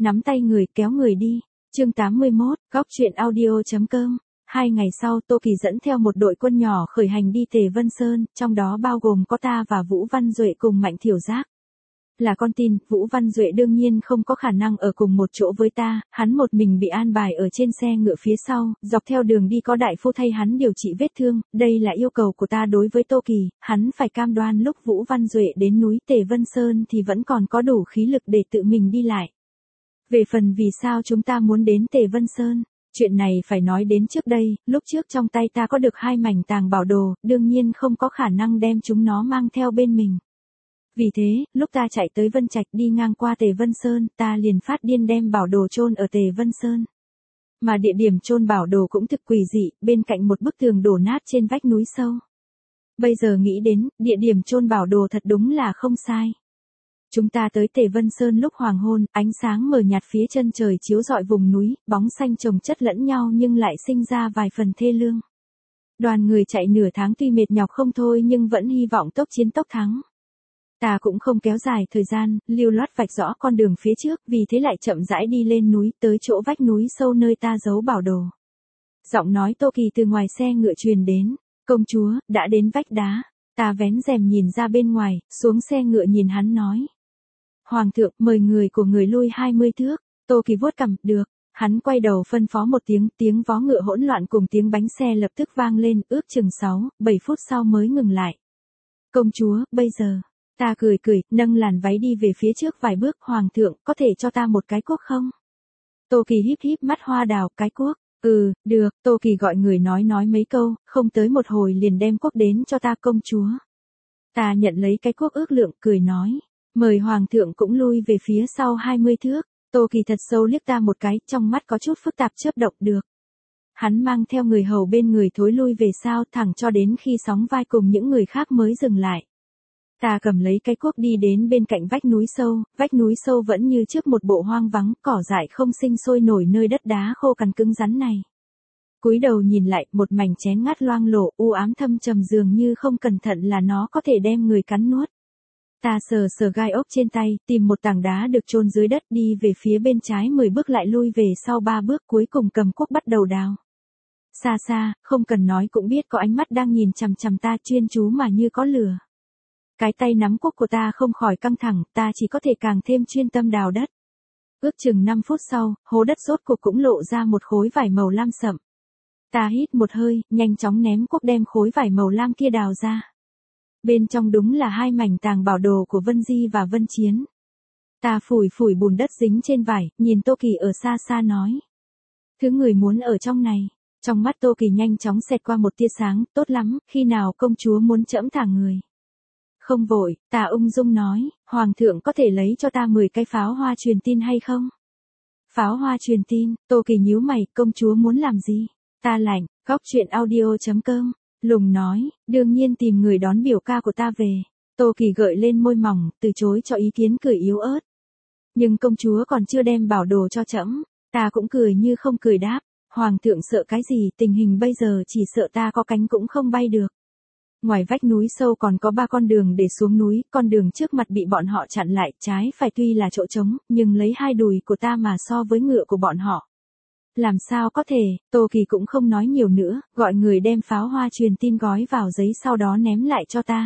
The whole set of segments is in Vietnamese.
nắm tay người kéo người đi. Chương 81, góc truyện audio.com. 2 ngày sau Tô Kỳ dẫn theo một đội quân nhỏ khởi hành đi Tề Vân Sơn, trong đó bao gồm có ta và Vũ Văn Duệ cùng Mạnh Thiểu Giác. Là con tin, Vũ Văn Duệ đương nhiên không có khả năng ở cùng một chỗ với ta, hắn một mình bị an bài ở trên xe ngựa phía sau, dọc theo đường đi có đại phu thay hắn điều trị vết thương, đây là yêu cầu của ta đối với Tô Kỳ, hắn phải cam đoan lúc Vũ Văn Duệ đến núi Tề Vân Sơn thì vẫn còn có đủ khí lực để tự mình đi lại. Về phần vì sao chúng ta muốn đến Tề Vân Sơn, chuyện này phải nói đến trước đây, lúc trước trong tay ta có được 2 mảnh tàng bảo đồ, đương nhiên không có khả năng đem chúng nó mang theo bên mình. Vì thế, lúc ta chạy tới Vân Trạch đi ngang qua Tề Vân Sơn, ta liền phát điên đem bảo đồ chôn ở Tề Vân Sơn. Mà địa điểm chôn bảo đồ cũng thực quỷ dị, bên cạnh một bức tường đổ nát trên vách núi sâu. Bây giờ nghĩ đến, địa điểm chôn bảo đồ thật đúng là không sai. Chúng ta tới Tề Vân Sơn lúc hoàng hôn, ánh sáng mờ nhạt phía chân trời chiếu rọi vùng núi, bóng xanh chồng chất lẫn nhau nhưng lại sinh ra vài phần thê lương. Đoàn người chạy nửa tháng tuy mệt nhọc không thôi nhưng vẫn hy vọng tốc chiến tốc thắng. Ta cũng không kéo dài thời gian, lưu loát vạch rõ con đường phía trước, vì thế lại chậm rãi đi lên núi, tới chỗ vách núi sâu nơi ta giấu bảo đồ. Giọng nói Tô Kỳ từ ngoài xe ngựa truyền đến, công chúa, đã đến vách đá. Ta vén rèm nhìn ra bên ngoài, xuống xe ngựa nhìn hắn nói. Hoàng thượng, mời người của người lui 20 thước, Tô Kỳ vuốt cằm, được. Hắn quay đầu phân phó một tiếng vó ngựa hỗn loạn cùng tiếng bánh xe lập tức vang lên, ước chừng 6-7 phút sau mới ngừng lại. Công chúa, bây giờ. Ta cười, nâng làn váy đi về phía trước vài bước, hoàng thượng, có thể cho ta một cái cuốc không? Tô Kỳ híp mắt hoa đào, cái cuốc, được, Tô Kỳ gọi người nói mấy câu, không tới một hồi liền đem cuốc đến cho ta công chúa. Ta nhận lấy cái cuốc ước lượng, cười nói, mời hoàng thượng cũng lui về phía sau 20 thước, Tô Kỳ thật sâu liếc ta một cái, trong mắt có chút phức tạp chớp động được. Hắn mang theo người hầu bên người thối lui về sau thẳng cho đến khi sóng vai cùng những người khác mới dừng lại. Ta cầm lấy cái cuốc đi đến bên cạnh vách núi sâu vẫn như trước một bộ hoang vắng, cỏ dại không sinh sôi nổi nơi đất đá khô cằn cứng rắn này. Cúi đầu nhìn lại, một mảnh chén ngắt loang lổ, u ám thâm trầm dường như không cẩn thận là nó có thể đem người cắn nuốt. Ta sờ gai ốc trên tay, tìm một tảng đá được chôn dưới đất đi về phía bên trái 10 bước lại lui về sau 3 bước cuối cùng cầm cuốc bắt đầu đào. Xa, không cần nói cũng biết có ánh mắt đang nhìn chằm chằm ta chuyên chú mà như có lửa. Cái tay nắm cuốc của ta không khỏi căng thẳng, ta chỉ có thể càng thêm chuyên tâm đào đất. Ước chừng 5 phút sau, hố đất rốt cuộc cũng lộ ra một khối vải màu lam sậm. Ta hít một hơi, nhanh chóng ném cuốc đem khối vải màu lam kia đào ra. Bên trong đúng là 2 mảnh tàng bảo đồ của Vân Di và Vân Chiến. Ta phủi bùn đất dính trên vải, nhìn Tô Kỳ ở xa nói. Thứ người muốn ở trong này. Trong mắt Tô Kỳ nhanh chóng xẹt qua một tia sáng, tốt lắm, khi nào công chúa muốn trẫm thả người. Không vội, ta ung dung nói, hoàng thượng có thể lấy cho ta 10 cái pháo hoa truyền tin hay không? Pháo hoa truyền tin, Tô Kỳ nhíu mày, công chúa muốn làm gì? Ta lạnh, góc truyện audio.com, lùng nói, đương nhiên tìm người đón biểu ca của ta về. Tô Kỳ gợi lên môi mỏng, từ chối cho ý kiến cười yếu ớt. Nhưng công chúa còn chưa đem bảo đồ cho trẫm, ta cũng cười như không cười đáp, hoàng thượng sợ cái gì, tình hình bây giờ chỉ sợ ta có cánh cũng không bay được. Ngoài vách núi sâu còn có 3 con đường để xuống núi, con đường trước mặt bị bọn họ chặn lại, trái phải tuy là chỗ trống, nhưng lấy 2 đùi của ta mà so với ngựa của bọn họ. Làm sao có thể, Tô Kỳ cũng không nói nhiều nữa, gọi người đem pháo hoa truyền tin gói vào giấy sau đó ném lại cho ta.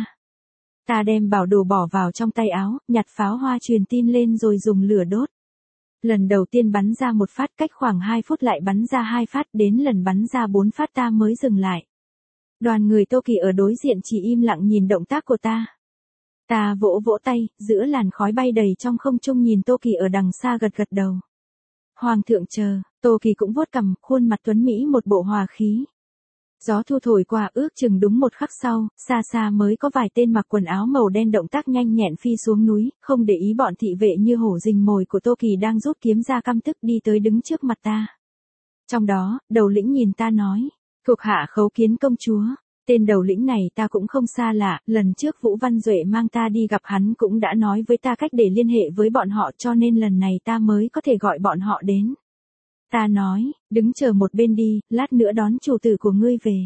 Ta đem bảo đồ bỏ vào trong tay áo, nhặt pháo hoa truyền tin lên rồi dùng lửa đốt. Lần đầu tiên bắn ra 1 phát, cách khoảng 2 phút lại bắn ra 2 phát, đến lần bắn ra 4 phát ta mới dừng lại. Đoàn người Tô Kỳ ở đối diện chỉ im lặng nhìn động tác của ta. Ta vỗ tay, giữa làn khói bay đầy trong không trung nhìn Tô Kỳ ở đằng xa gật đầu. Hoàng thượng chờ, Tô Kỳ cũng vuốt cằm, khuôn mặt tuấn mỹ một bộ hòa khí. Gió thu thổi qua ước chừng đúng 1 khắc sau, xa mới có vài tên mặc quần áo màu đen động tác nhanh nhẹn phi xuống núi, không để ý bọn thị vệ như hổ rình mồi của Tô Kỳ đang rút kiếm ra căm tức đi tới đứng trước mặt ta. Trong đó, đầu lĩnh nhìn ta nói. Thuộc hạ khấu kiến công chúa, tên đầu lĩnh này ta cũng không xa lạ, lần trước Vũ Văn Duệ mang ta đi gặp hắn cũng đã nói với ta cách để liên hệ với bọn họ cho nên lần này ta mới có thể gọi bọn họ đến. Ta nói, đứng chờ một bên đi, lát nữa đón chủ tử của ngươi về.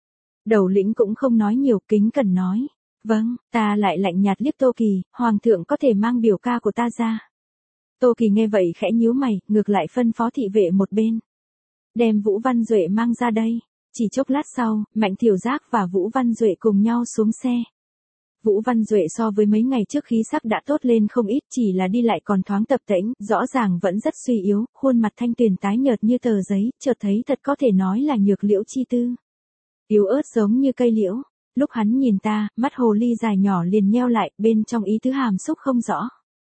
Đầu lĩnh cũng không nói nhiều, kính cẩn nói. Vâng, ta lại lạnh nhạt liếc Tô Kỳ, hoàng thượng có thể mang biểu ca của ta ra. Tô Kỳ nghe vậy khẽ nhíu mày, ngược lại phân phó thị vệ một bên. Đem Vũ Văn Duệ mang ra đây. Chỉ chốc lát sau, Mạnh Thiểu Giác và Vũ Văn Duệ cùng nhau xuống xe. Vũ Văn Duệ so với mấy ngày trước khí sắc đã tốt lên không ít, chỉ là đi lại còn thoáng tập tễnh, rõ ràng vẫn rất suy yếu, khuôn mặt thanh tuyền tái nhợt như tờ giấy, chợt thấy thật có thể nói là nhược liễu chi tư. Yếu ớt giống như cây liễu. Lúc hắn nhìn ta, mắt hồ ly dài nhỏ liền nheo lại, bên trong ý tứ hàm xúc không rõ.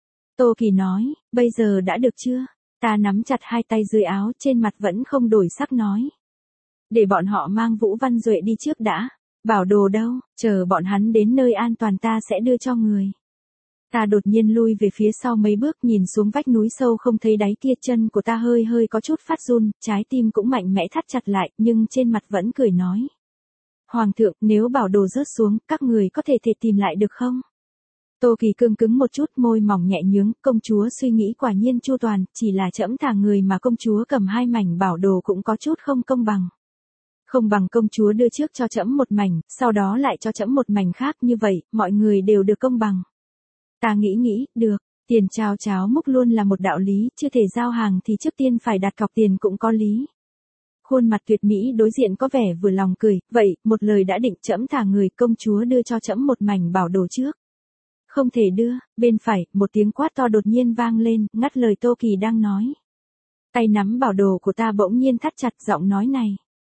Tô Kỳ nói, bây giờ đã được chưa? Ta nắm chặt hai tay dưới áo, trên mặt vẫn không đổi sắc nói. Để bọn họ mang Vũ Văn Duệ đi trước đã. Bảo đồ đâu, chờ bọn hắn đến nơi an toàn ta sẽ đưa cho người. Ta đột nhiên lui về phía sau mấy bước, nhìn xuống vách núi sâu không thấy đáy kia, chân của ta hơi hơi có chút phát run, trái tim cũng mạnh mẽ thắt chặt lại, nhưng trên mặt vẫn cười nói. Hoàng thượng, nếu bảo đồ rớt xuống, các người có thể tìm lại được không? Tô Kỳ cương cứng một chút, môi mỏng nhẹ nhướng, công chúa suy nghĩ quả nhiên chu toàn, chỉ là trẫm thả người mà công chúa cầm hai mảnh bảo đồ cũng có chút không công bằng. Không bằng công chúa đưa trước cho trẫm một mảnh, sau đó lại cho trẫm một mảnh khác, như vậy, mọi người đều được công bằng. Ta nghĩ, được, tiền trao cháo múc luôn là một đạo lý, chưa thể giao hàng thì trước tiên phải đặt cọc tiền cũng có lý. Khuôn mặt tuyệt mỹ đối diện có vẻ vừa lòng cười, vậy, một lời đã định, trẫm thả người, công chúa đưa cho trẫm một mảnh bảo đồ trước. Không thể đưa, bên phải, một tiếng quát to đột nhiên vang lên, ngắt lời Tô Kỳ đang nói. Tay nắm bảo đồ của ta bỗng nhiên thắt chặt, giọng nói này.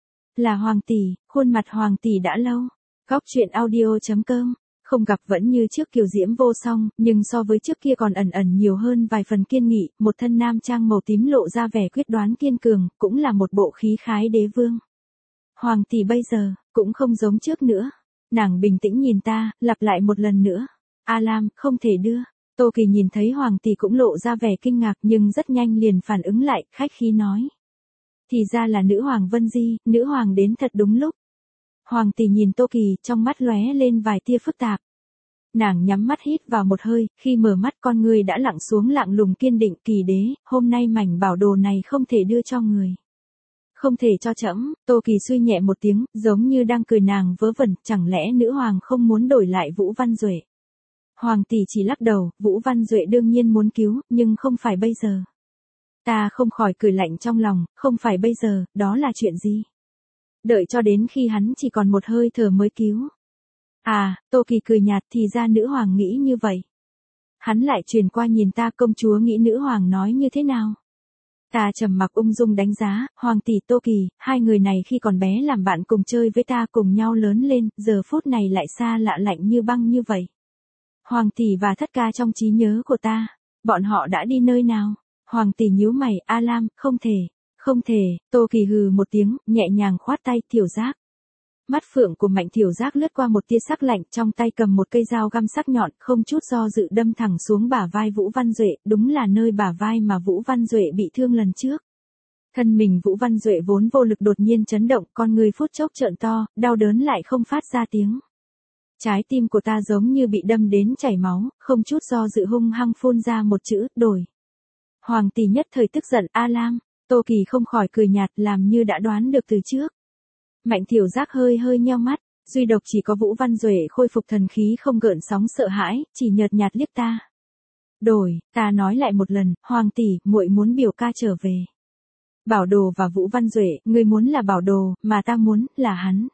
Là Hoàng tỷ, khuôn mặt Hoàng tỷ đã lâu. Góc truyện audio.com, không gặp vẫn như trước kiều diễm vô song, nhưng so với trước kia còn ẩn nhiều hơn vài phần kiên nghị, một thân nam trang màu tím lộ ra vẻ quyết đoán kiên cường, cũng là một bộ khí khái đế vương. Hoàng tỷ bây giờ, cũng không giống trước nữa. Nàng bình tĩnh nhìn ta, lặp lại một lần nữa. A Lam, không thể đưa. Tô Kỳ nhìn thấy Hoàng tỷ cũng lộ ra vẻ kinh ngạc nhưng rất nhanh liền phản ứng lại, khách khí nói. Thì ra là nữ hoàng Vân Di, nữ hoàng đến thật đúng lúc. Hoàng tỷ nhìn Tô Kỳ, trong mắt lóe lên vài tia phức tạp. Nàng nhắm mắt hít vào một hơi, khi mở mắt con người đã lặng xuống lặng lùng kiên định. Kỳ đế, hôm nay mảnh bảo đồ này không thể đưa cho người. Không thể cho trẫm. Tô Kỳ suy nhẹ một tiếng, giống như đang cười nàng vớ vẩn, chẳng lẽ nữ hoàng không muốn đổi lại Vũ Văn Duệ. Hoàng tỷ chỉ lắc đầu, Vũ Văn Duệ đương nhiên muốn cứu, nhưng không phải bây giờ. Ta không khỏi cười lạnh trong lòng, không phải bây giờ, đó là chuyện gì? Đợi cho đến khi hắn chỉ còn một hơi thở mới cứu. À, Tô Kỳ cười nhạt, thì ra nữ hoàng nghĩ như vậy. Hắn lại truyền qua nhìn ta, công chúa nghĩ nữ hoàng nói như thế nào? Ta trầm mặc ung dung đánh giá, Hoàng tỷ Tô Kỳ, hai người này khi còn bé làm bạn cùng chơi với ta cùng nhau lớn lên, giờ phút này lại xa lạ lạnh như băng như vậy. Hoàng tỷ và thất ca trong trí nhớ của ta, bọn họ đã đi nơi nào? Hoàng tỷ nhíu mày, A Lam, không thể, Tô Kỳ hừ một tiếng, nhẹ nhàng khoát tay, Thiểu Giác. Mắt phượng của Mạnh Thiểu Giác lướt qua một tia sắc lạnh, trong tay cầm một cây dao găm sắc nhọn, không chút do dự đâm thẳng xuống bả vai Vũ Văn Duệ, đúng là nơi bả vai mà Vũ Văn Duệ bị thương lần trước. Thân mình Vũ Văn Duệ vốn vô lực đột nhiên chấn động, con người phút chốc trợn to, đau đớn lại không phát ra tiếng. Trái tim của ta giống như bị đâm đến chảy máu, không chút do dự hung hăng phun ra một chữ, đổi. Hoàng tỷ nhất thời tức giận, A Lam. Tô Kỳ không khỏi cười nhạt, làm như đã đoán được từ trước. Mạnh Thiểu Giác hơi nheo mắt, duy độc chỉ có Vũ Văn Duệ khôi phục thần khí không gợn sóng sợ hãi, chỉ nhợt nhạt liếc ta. Đổi, ta nói lại một lần, Hoàng tỷ, muội muốn biểu ca trở về. Bảo đồ và Vũ Văn Duệ, ngươi muốn là bảo đồ, mà ta muốn là hắn.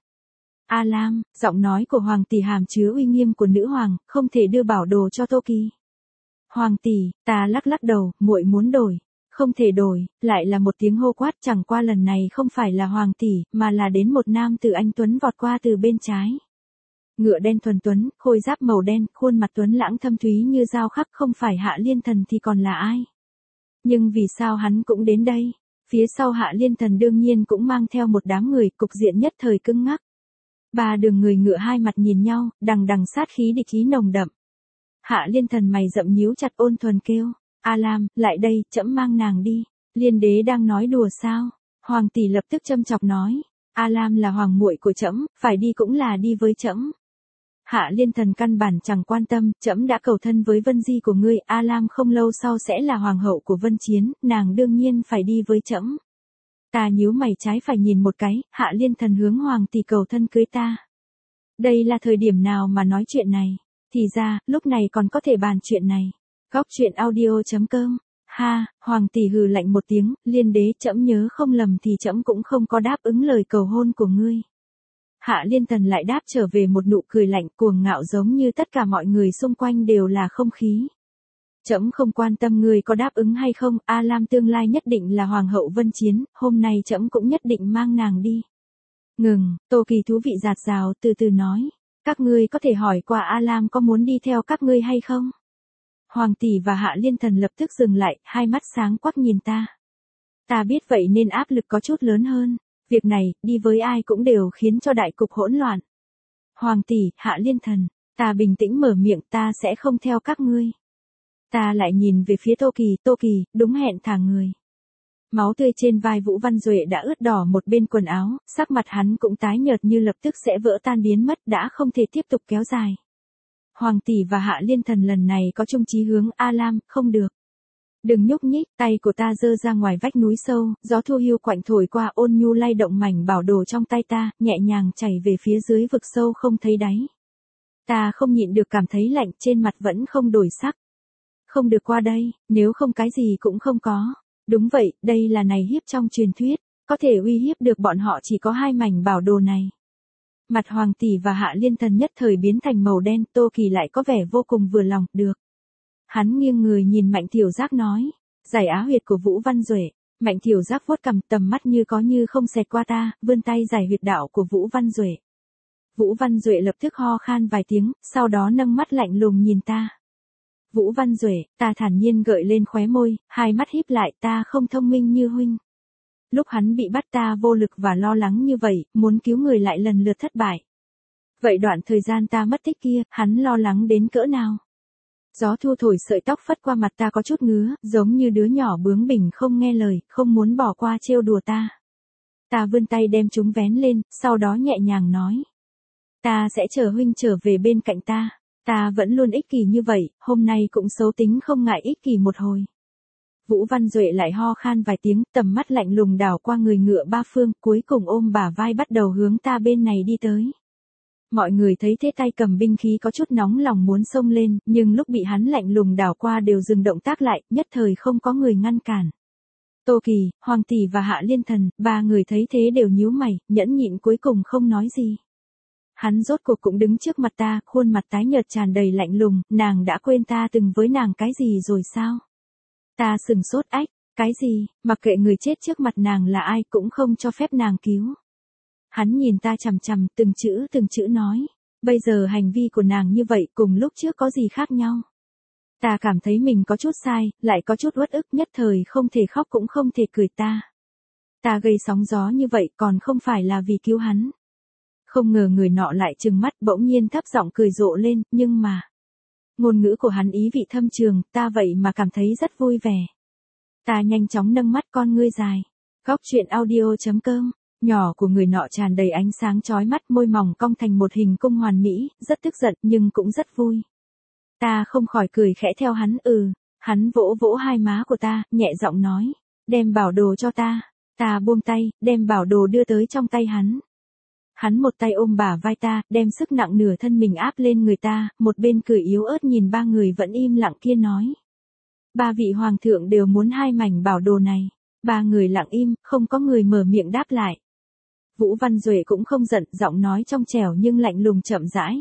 A Lam, giọng nói của Hoàng tỷ hàm chứa uy nghiêm của nữ hoàng, không thể đưa bảo đồ cho Tô Kỳ. Hoàng tỷ, ta lắc đầu, muội muốn đổi. Không thể đổi, lại là một tiếng hô quát, chẳng qua lần này không phải là Hoàng tỷ, mà là đến một nam tử anh tuấn vọt qua từ bên trái. Ngựa đen thuần tuấn, khôi giáp màu đen, khuôn mặt tuấn lãng thâm thúy như dao khắc, không phải Hạ Liên Thần thì còn là ai? Nhưng vì sao hắn cũng đến đây? Phía sau Hạ Liên Thần đương nhiên cũng mang theo một đám người, cục diện nhất thời cứng ngắc. Ba đường người ngựa hai mặt nhìn nhau, đằng đằng sát khí địch ý nồng đậm. Hạ Liên Thần mày rậm nhíu chặt, ôn thuần kêu. A Lam, lại đây, trẫm mang nàng đi. Liên đế đang nói đùa sao? Hoàng tỷ lập tức châm chọc nói. A Lam là hoàng muội của trẫm, phải đi cũng là đi với trẫm. Hạ Liên Thần căn bản chẳng quan tâm, trẫm đã cầu thân với Vân Di của ngươi, A Lam không lâu sau sẽ là hoàng hậu của Vân Chiến, nàng đương nhiên phải đi với trẫm. Ta nhíu mày trái phải nhìn một cái, Hạ Liên Thần hướng hoàng tỷ cầu thân cưới ta. Đây là thời điểm nào mà nói chuyện này? Thì ra, lúc này còn có thể bàn chuyện này. Góc truyện audio.com Ha, Hoàng tỷ hừ lạnh một tiếng, Liên đế trẫm nhớ không lầm thì trẫm cũng không có đáp ứng lời cầu hôn của ngươi. Hạ Liên Thần lại đáp trở về một nụ cười lạnh cuồng ngạo giống như tất cả mọi người xung quanh đều là không khí. Trẫm không quan tâm ngươi có đáp ứng hay không, A Lam tương lai nhất định là Hoàng hậu Vân Chiến, hôm nay trẫm cũng nhất định mang nàng đi. Ngừng, Tô Kỳ thú vị dạt dào từ từ nói. Các ngươi có thể hỏi qua A Lam có muốn đi theo các ngươi hay không? Hoàng tỷ và Hạ Liên Thần lập tức dừng lại, hai mắt sáng quắc nhìn ta. Ta biết vậy nên áp lực có chút lớn hơn. Việc này, đi với ai cũng đều khiến cho đại cục hỗn loạn. Hoàng tỷ, Hạ Liên Thần, ta bình tĩnh mở miệng, ta sẽ không theo các ngươi. Ta lại nhìn về phía Tô Kỳ, đúng hẹn thả người. Máu tươi trên vai Vũ Văn Duệ đã ướt đỏ một bên quần áo, sắc mặt hắn cũng tái nhợt như lập tức sẽ vỡ tan biến mất, đã không thể tiếp tục kéo dài. Hoàng tỷ và Hạ Liên Thần lần này có chung chí hướng, A Lam, không được. Đừng nhúc nhích, tay của ta giơ ra ngoài vách núi sâu, gió thu hiu quạnh thổi qua ôn nhu lay động mảnh bảo đồ trong tay ta, nhẹ nhàng chảy về phía dưới vực sâu không thấy đáy. Ta không nhịn được cảm thấy lạnh, trên mặt vẫn không đổi sắc. Không được qua đây, nếu không cái gì cũng không có. Đúng vậy, đây là này hiếp trong truyền thuyết, có thể uy hiếp được bọn họ chỉ có hai mảnh bảo đồ này. Mặt Hoàng tỷ và Hạ Liên Thần nhất thời biến thành màu đen, Tô Kỳ lại có vẻ vô cùng vừa lòng, được. Hắn nghiêng người nhìn Mạnh Thiểu Giác nói, giải á huyệt của Vũ Văn Duệ. Mạnh Thiểu Giác vuốt cằm, tầm mắt như có như không xẹt qua ta, vươn tay giải huyệt đạo của Vũ Văn Duệ. Vũ Văn Duệ lập tức ho khan vài tiếng, sau đó nâng mắt lạnh lùng nhìn ta. Vũ Văn Duệ, ta thản nhiên gợi lên khóe môi, hai mắt híp lại, ta không thông minh như huynh. Lúc hắn bị bắt ta vô lực và lo lắng như vậy, muốn cứu người lại lần lượt thất bại. Vậy đoạn thời gian ta mất tích kia, hắn lo lắng đến cỡ nào? Gió thu thổi sợi tóc phất qua mặt ta có chút ngứa, giống như đứa nhỏ bướng bỉnh không nghe lời, không muốn bỏ qua trêu đùa ta. Ta vươn tay đem chúng vén lên, sau đó nhẹ nhàng nói. Ta sẽ chờ huynh trở về bên cạnh ta. Ta vẫn luôn ích kỷ như vậy, hôm nay cũng xấu tính không ngại ích kỷ một hồi. Vũ Văn Duệ lại ho khan vài tiếng, tầm mắt lạnh lùng đảo qua người ngựa ba phương, cuối cùng ôm bả vai bắt đầu hướng ta bên này đi tới. Mọi người thấy thế tay cầm binh khí có chút nóng lòng muốn xông lên, nhưng lúc bị hắn lạnh lùng đảo qua đều dừng động tác lại, nhất thời không có người ngăn cản. Tô Kỳ, Hoàng tỷ và Hạ Liên Thần, ba người thấy thế đều nhíu mày, nhẫn nhịn cuối cùng không nói gì. Hắn rốt cuộc cũng đứng trước mặt ta, khuôn mặt tái nhợt tràn đầy lạnh lùng, nàng đã quên ta từng với nàng cái gì rồi sao? Ta sừng sốt ách, cái gì, mặc kệ người chết trước mặt nàng là ai cũng không cho phép nàng cứu. Hắn nhìn ta chằm chằm, từng chữ nói, bây giờ hành vi của nàng như vậy cùng lúc trước có gì khác nhau? Ta cảm thấy mình có chút sai, lại có chút uất ức, nhất thời không thể khóc cũng không thể cười ta. Ta gây sóng gió như vậy còn không phải là vì cứu hắn. Không ngờ người nọ lại trừng mắt bỗng nhiên thấp giọng cười rộ lên, nhưng mà. Ngôn ngữ của hắn ý vị thâm trường, ta vậy mà cảm thấy rất vui vẻ. Ta nhanh chóng nâng mắt con ngươi dài. Góc truyện audio.com, nhỏ của người nọ tràn đầy ánh sáng chói mắt, môi mỏng cong thành một hình cung hoàn mỹ, rất tức giận nhưng cũng rất vui. Ta không khỏi cười khẽ theo hắn, hắn vỗ vỗ hai má của ta, nhẹ giọng nói, đem bảo đồ cho ta. Ta buông tay, đem bảo đồ đưa tới trong tay hắn. Hắn một tay ôm bả vai ta, đem sức nặng nửa thân mình áp lên người ta, một bên cười yếu ớt nhìn ba người vẫn im lặng kia nói. Ba vị hoàng thượng đều muốn hai mảnh bảo đồ này. Ba người lặng im, không có người mở miệng đáp lại. Vũ Văn Duệ cũng không giận, giọng nói trong trẻo nhưng lạnh lùng chậm rãi.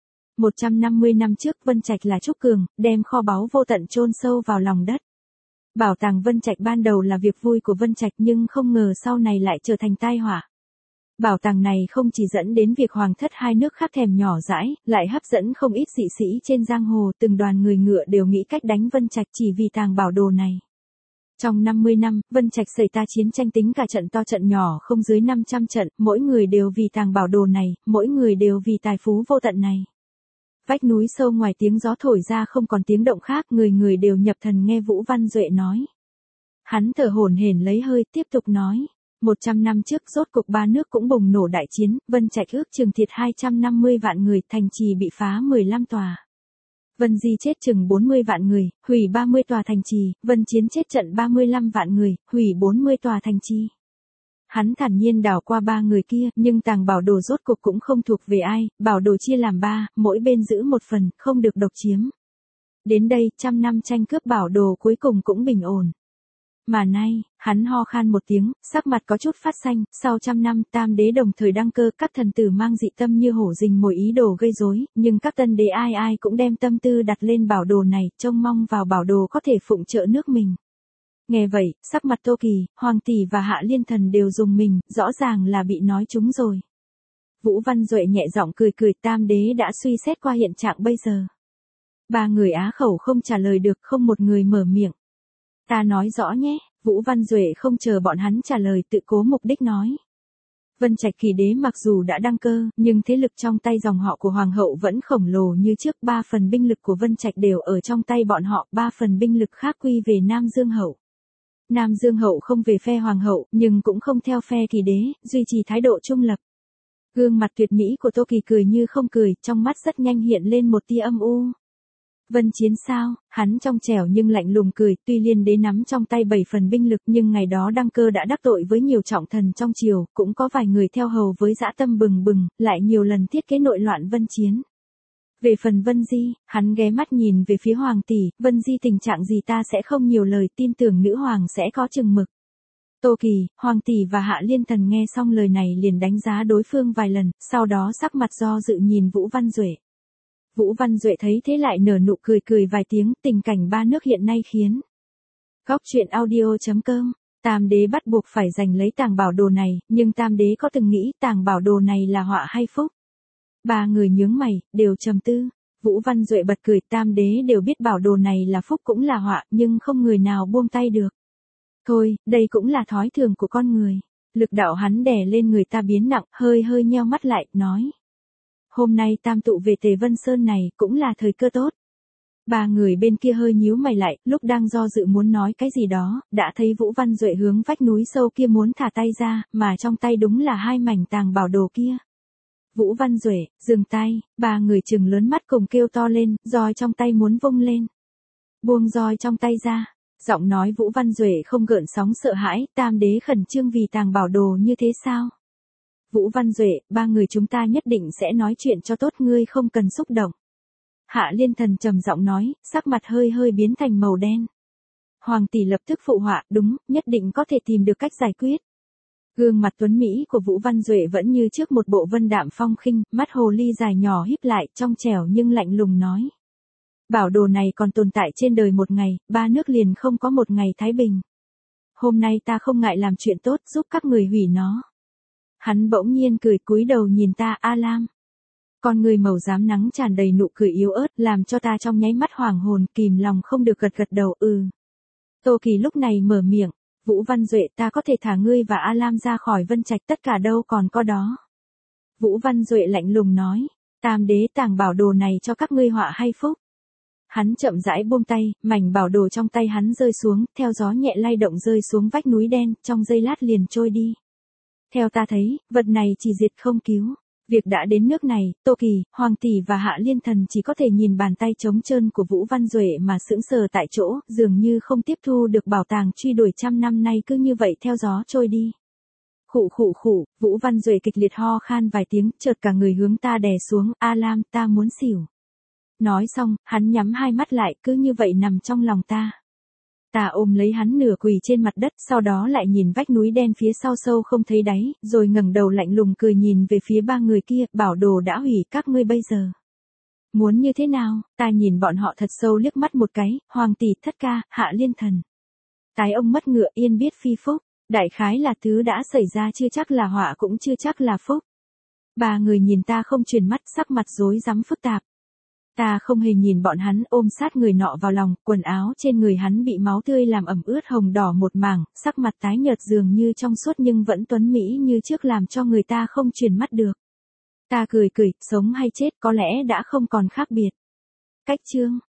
150 năm trước Vân Trạch là Trúc Cường, đem kho báu vô tận chôn sâu vào lòng đất. Bảo tàng Vân Trạch ban đầu là việc vui của Vân Trạch nhưng không ngờ sau này lại trở thành tai họa. Bảo tàng này không chỉ dẫn đến việc hoàng thất hai nước khát thèm nhỏ dãi, lại hấp dẫn không ít dị sĩ trên giang hồ, từng đoàn người ngựa đều nghĩ cách đánh Vân Trạch chỉ vì tàng bảo đồ này. Trong 50 năm, Vân Trạch xảy ra chiến tranh tính cả trận to trận nhỏ không dưới 500 trận, mỗi người đều vì tàng bảo đồ này, mỗi người đều vì tài phú vô tận này. Vách núi sâu ngoài tiếng gió thổi ra không còn tiếng động khác, người người đều nhập thần nghe Vũ Văn Duệ nói. Hắn thở hổn hển lấy hơi, tiếp tục nói. 100 năm trước rốt cuộc ba nước cũng bùng nổ đại chiến, Vân Trạch ước chừng thiệt 250 vạn người, thành trì bị phá 15 tòa. Vân Di chết chừng 40 vạn người, hủy 30 tòa thành trì, Vân Chiến chết trận 35 vạn người, hủy 40 tòa thành trì. Hắn thản nhiên đảo qua ba người kia, nhưng tàng bảo đồ rốt cuộc cũng không thuộc về ai, bảo đồ chia làm ba, mỗi bên giữ một phần, không được độc chiếm. Đến đây, trăm năm tranh cướp bảo đồ cuối cùng cũng bình ổn. Mà nay, hắn ho khan một tiếng, sắc mặt có chút phát xanh, sau trăm năm tam đế đồng thời đăng cơ, các thần tử mang dị tâm như hổ rình mồi ý đồ gây rối, nhưng các tân đế ai ai cũng đem tâm tư đặt lên bảo đồ này, trông mong vào bảo đồ có thể phụng trợ nước mình. Nghe vậy, sắc mặt Tô Kỳ, Hoàng tỷ và Hạ Liên Thần đều rùng mình, rõ ràng là bị nói trúng rồi. Vũ Văn Duệ nhẹ giọng cười cười, tam đế đã suy xét qua hiện trạng bây giờ. Ba người á khẩu không trả lời được, không một người mở miệng. Ta nói rõ nhé, Vũ Văn Duệ không chờ bọn hắn trả lời, tự cố mục đích nói. Vân Trạch Kỳ đế mặc dù đã đăng cơ, nhưng thế lực trong tay dòng họ của Hoàng hậu vẫn khổng lồ như trước, 3 phần binh lực của Vân Trạch đều ở trong tay bọn họ, 3 phần binh lực khác quy về Nam Dương hậu. Nam Dương hậu không về phe Hoàng hậu, nhưng cũng không theo phe Kỳ đế, duy trì thái độ trung lập. Gương mặt tuyệt mỹ của Tô Kỳ cười như không cười, trong mắt rất nhanh hiện lên một tia âm u. Vân Chiến sao, hắn trong trẻo nhưng lạnh lùng cười, tuy Liên đế nắm trong tay 7 phần binh lực nhưng ngày đó đăng cơ đã đắc tội với nhiều trọng thần trong triều, cũng có vài người theo hầu với dã tâm bừng bừng, lại nhiều lần thiết kế nội loạn Vân Chiến. Về phần Vân Di, hắn ghé mắt nhìn về phía Hoàng tỷ, Vân Di tình trạng gì ta sẽ không nhiều lời, tin tưởng nữ hoàng sẽ có chừng mực. Tô Kỳ, Hoàng tỷ và Hạ Liên Thần nghe xong lời này liền đánh giá đối phương vài lần, sau đó sắc mặt do dự nhìn Vũ Văn Duệ. Vũ Văn Duệ thấy thế lại nở nụ cười cười vài tiếng, tình cảnh ba nước hiện nay khiến. Góc truyện audio.com, tam đế bắt buộc phải giành lấy tàng bảo đồ này, nhưng tam đế có từng nghĩ tàng bảo đồ này là họa hay phúc? Ba người nhướng mày, đều trầm tư. Vũ Văn Duệ bật cười, tam đế đều biết bảo đồ này là phúc cũng là họa, nhưng không người nào buông tay được. Thôi, đây cũng là thói thường của con người. Lực đạo hắn đè lên người ta biến nặng, hơi nheo mắt lại, nói. Hôm nay tam tụ về Tề Vân Sơn này cũng là thời cơ tốt. Ba người bên kia hơi nhíu mày lại, lúc đang do dự muốn nói cái gì đó, đã thấy Vũ Văn Duệ hướng vách núi sâu kia muốn thả tay ra, mà trong tay đúng là 2 mảnh tàng bảo đồ kia. Vũ Văn Duệ, dừng tay, ba người trừng lớn mắt cùng kêu to lên, roi trong tay muốn vung lên. Buông roi trong tay ra, giọng nói Vũ Văn Duệ không gợn sóng sợ hãi, tam đế khẩn trương vì tàng bảo đồ như thế sao? Vũ Văn Duệ, ba người chúng ta nhất định sẽ nói chuyện cho tốt, ngươi không cần xúc động. Hạ Liên Thần trầm giọng nói, sắc mặt hơi biến thành màu đen. Hoàng tỷ lập tức phụ họa, đúng, nhất định có thể tìm được cách giải quyết. Gương mặt tuấn mỹ của Vũ Văn Duệ vẫn như trước một bộ vân đạm phong khinh, mắt hồ ly dài nhỏ híp lại, trong trẻo nhưng lạnh lùng nói. Bảo đồ này còn tồn tại trên đời một ngày, ba nước liền không có một ngày thái bình. Hôm nay ta không ngại làm chuyện tốt giúp các người hủy nó. Hắn bỗng nhiên cười cúi đầu nhìn ta, A Lam. Con người màu xám nắng tràn đầy nụ cười yếu ớt, làm cho ta trong nháy mắt hoàng hồn, kìm lòng không được gật đầu, Tô Kỳ lúc này mở miệng, Vũ Văn Duệ, ta có thể thả ngươi và A Lam ra khỏi Vân Trạch, tất cả đâu còn có đó. Vũ Văn Duệ lạnh lùng nói, tam đế tàng bảo đồ này cho các ngươi họa hay phúc. Hắn chậm rãi buông tay, mảnh bảo đồ trong tay hắn rơi xuống, theo gió nhẹ lay động rơi xuống vách núi đen, trong giây lát liền trôi đi. Theo ta thấy, vật này chỉ diệt không cứu. Việc đã đến nước này, Tô Kỳ, Hoàng tỷ và Hạ Liên Thần chỉ có thể nhìn bàn tay trống trơn của Vũ Văn Duệ mà sững sờ tại chỗ, dường như không tiếp thu được bảo tàng truy đuổi trăm năm nay cứ như vậy theo gió trôi đi. Khụ, Vũ Văn Duệ kịch liệt ho khan vài tiếng, chợt cả người hướng ta đè xuống, A Lam, ta muốn xỉu. Nói xong, hắn nhắm hai mắt lại, cứ như vậy nằm trong lòng ta. Ta ôm lấy hắn nửa quỳ trên mặt đất, sau đó lại nhìn vách núi đen phía sau sâu không thấy đáy, rồi ngẩng đầu lạnh lùng cười nhìn về phía ba người kia, bảo đồ đã hủy, các ngươi bây giờ muốn như thế nào? Ta nhìn bọn họ thật sâu liếc mắt một cái, Hoàng tỷ, Thất ca, Hạ Liên Thần. Tái ông mất ngựa yên biết phi phúc, đại khái là thứ đã xảy ra chưa chắc là họa cũng chưa chắc là phúc. Ba người nhìn ta không chuyển mắt, sắc mặt rối rắm phức tạp. Ta không hề nhìn bọn hắn, ôm sát người nọ vào lòng, quần áo trên người hắn bị máu tươi làm ẩm ướt hồng đỏ một mảng, sắc mặt tái nhợt dường như trong suốt nhưng vẫn tuấn mỹ như trước làm cho người ta không chuyển mắt được. Ta cười, sống hay chết có lẽ đã không còn khác biệt. Cách chương